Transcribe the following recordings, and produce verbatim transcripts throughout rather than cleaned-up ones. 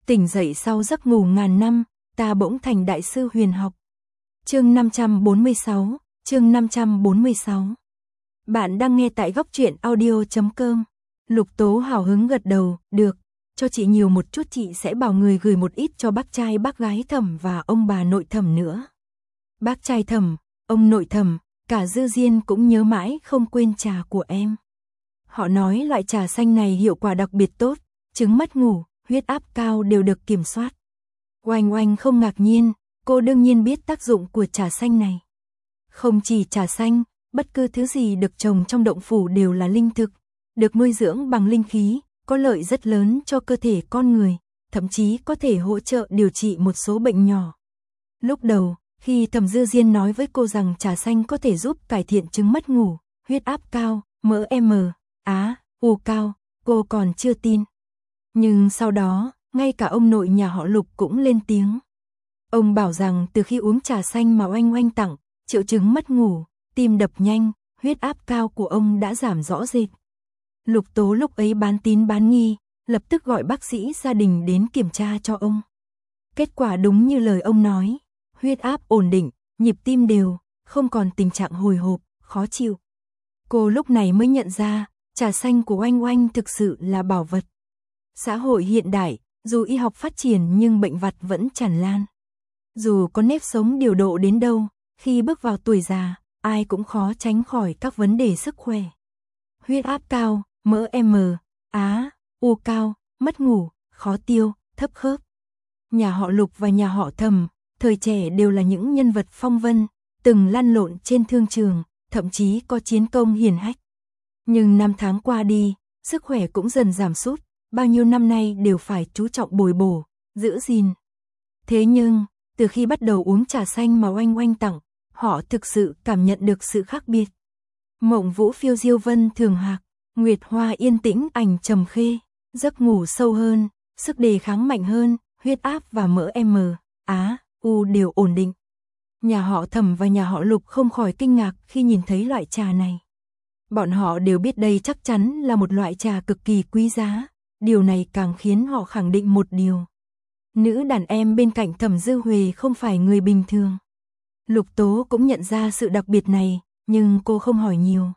Tỉnh dậy sau giấc ngủ ngàn năm, ta bỗng thành đại sư huyền học. Chương năm trăm bốn mươi sáu, chương năm trăm bốn mươi sáu. Bạn đang nghe tại góc truyện audio chấm com. Lục Tố hào hứng gật đầu, được, cho chị nhiều một chút, chị sẽ bảo người gửi một ít cho bác trai bác gái Thẩm và ông bà nội Thẩm nữa. Bác trai Thẩm, ông nội Thẩm, cả Dư Diên cũng nhớ mãi không quên trà của em. Họ nói loại trà xanh này hiệu quả đặc biệt tốt, chứng mất ngủ, huyết áp cao đều được kiểm soát. Oanh Oanh không ngạc nhiên, cô đương nhiên biết tác dụng của trà xanh này. Không chỉ trà xanh, bất cứ thứ gì được trồng trong động phủ đều là linh thực, được nuôi dưỡng bằng linh khí, có lợi rất lớn cho cơ thể con người, thậm chí có thể hỗ trợ điều trị một số bệnh nhỏ. Lúc đầu, khi Thẩm Dư Diên nói với cô rằng trà xanh có thể giúp cải thiện chứng mất ngủ, huyết áp cao, mỡ M, Á, U cao, cô còn chưa tin. Nhưng sau đó, ngay cả ông nội nhà họ Lục cũng lên tiếng. Ông bảo rằng từ khi uống trà xanh mà Oanh Oanh tặng, triệu chứng mất ngủ, tim đập nhanh, huyết áp cao của ông đã giảm rõ rệt. Lục Tố lúc ấy bán tín bán nghi, lập tức gọi bác sĩ gia đình đến kiểm tra cho ông. Kết quả đúng như lời ông nói, huyết áp ổn định, nhịp tim đều, không còn tình trạng hồi hộp, khó chịu. Cô lúc này mới nhận ra, trà xanh của Oanh Oanh thực sự là bảo vật. Xã hội hiện đại, dù y học phát triển nhưng bệnh vặt vẫn tràn lan. Dù có nếp sống điều độ đến đâu, khi bước vào tuổi già, ai cũng khó tránh khỏi các vấn đề sức khỏe. Huyết áp cao, mỡ M, Á, U cao, mất ngủ, khó tiêu, thấp khớp. Nhà họ Lục và nhà họ Thẩm, thời trẻ đều là những nhân vật phong vân, từng lăn lộn trên thương trường, thậm chí có chiến công hiển hách. Nhưng năm tháng qua đi, sức khỏe cũng dần giảm sút, bao nhiêu năm nay đều phải chú trọng bồi bổ, giữ gìn. Thế nhưng, từ khi bắt đầu uống trà xanh mà Oanh Oanh tặng, họ thực sự cảm nhận được sự khác biệt. Mộng vũ phiêu diêu vân thường hạc, nguyệt hoa yên tĩnh ảnh trầm khê, giấc ngủ sâu hơn, sức đề kháng mạnh hơn, huyết áp và mỡ M, Á, U đều ổn định. Nhà họ Thẩm và nhà họ Lục không khỏi kinh ngạc khi nhìn thấy loại trà này. Bọn họ đều biết đây chắc chắn là một loại trà cực kỳ quý giá, điều này càng khiến họ khẳng định một điều. Nữ đàn em bên cạnh Thẩm Dư Huệ không phải người bình thường. Lục Tố cũng nhận ra sự đặc biệt này, nhưng cô không hỏi nhiều.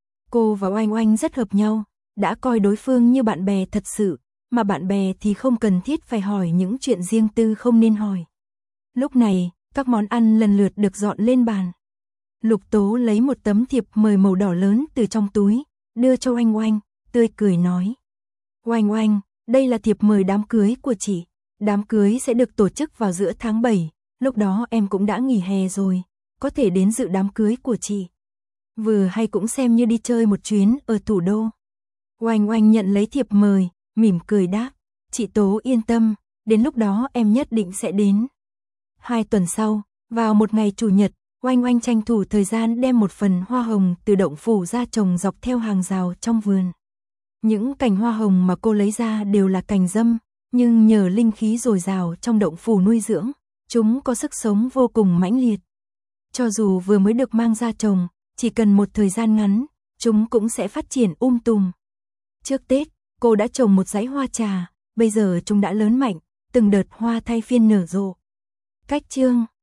Cô và Oanh Oanh rất hợp nhau, đã coi đối phương như bạn bè thật sự, mà bạn bè thì không cần thiết phải hỏi những chuyện riêng tư không nên hỏi. Lúc này, các món ăn lần lượt được dọn lên bàn. Lục Tố lấy một tấm thiệp mời màu đỏ lớn từ trong túi, đưa cho Oanh Oanh, tươi cười nói. Oanh Oanh, đây là thiệp mời đám cưới của chị. Đám cưới sẽ được tổ chức vào giữa tháng bảy, lúc đó em cũng đã nghỉ hè rồi, có thể đến dự đám cưới của chị. Vừa hay cũng xem như đi chơi một chuyến ở thủ đô. Oanh Oanh nhận lấy thiệp mời, mỉm cười đáp, chị Tố yên tâm, đến lúc đó em nhất định sẽ đến. Hai tuần sau, vào một ngày chủ nhật, Oanh Oanh tranh thủ thời gian đem một phần hoa hồng từ động phủ ra trồng dọc theo hàng rào trong vườn. Những cành hoa hồng mà cô lấy ra đều là cành dâm, nhưng nhờ linh khí dồi dào trong động phủ nuôi dưỡng, chúng có sức sống vô cùng mãnh liệt. Cho dù vừa mới được mang ra trồng, chỉ cần một thời gian ngắn, chúng cũng sẽ phát triển um tùm. Trước Tết, cô đã trồng một dãy hoa trà, bây giờ chúng đã lớn mạnh, từng đợt hoa thay phiên nở rộ. Cách chương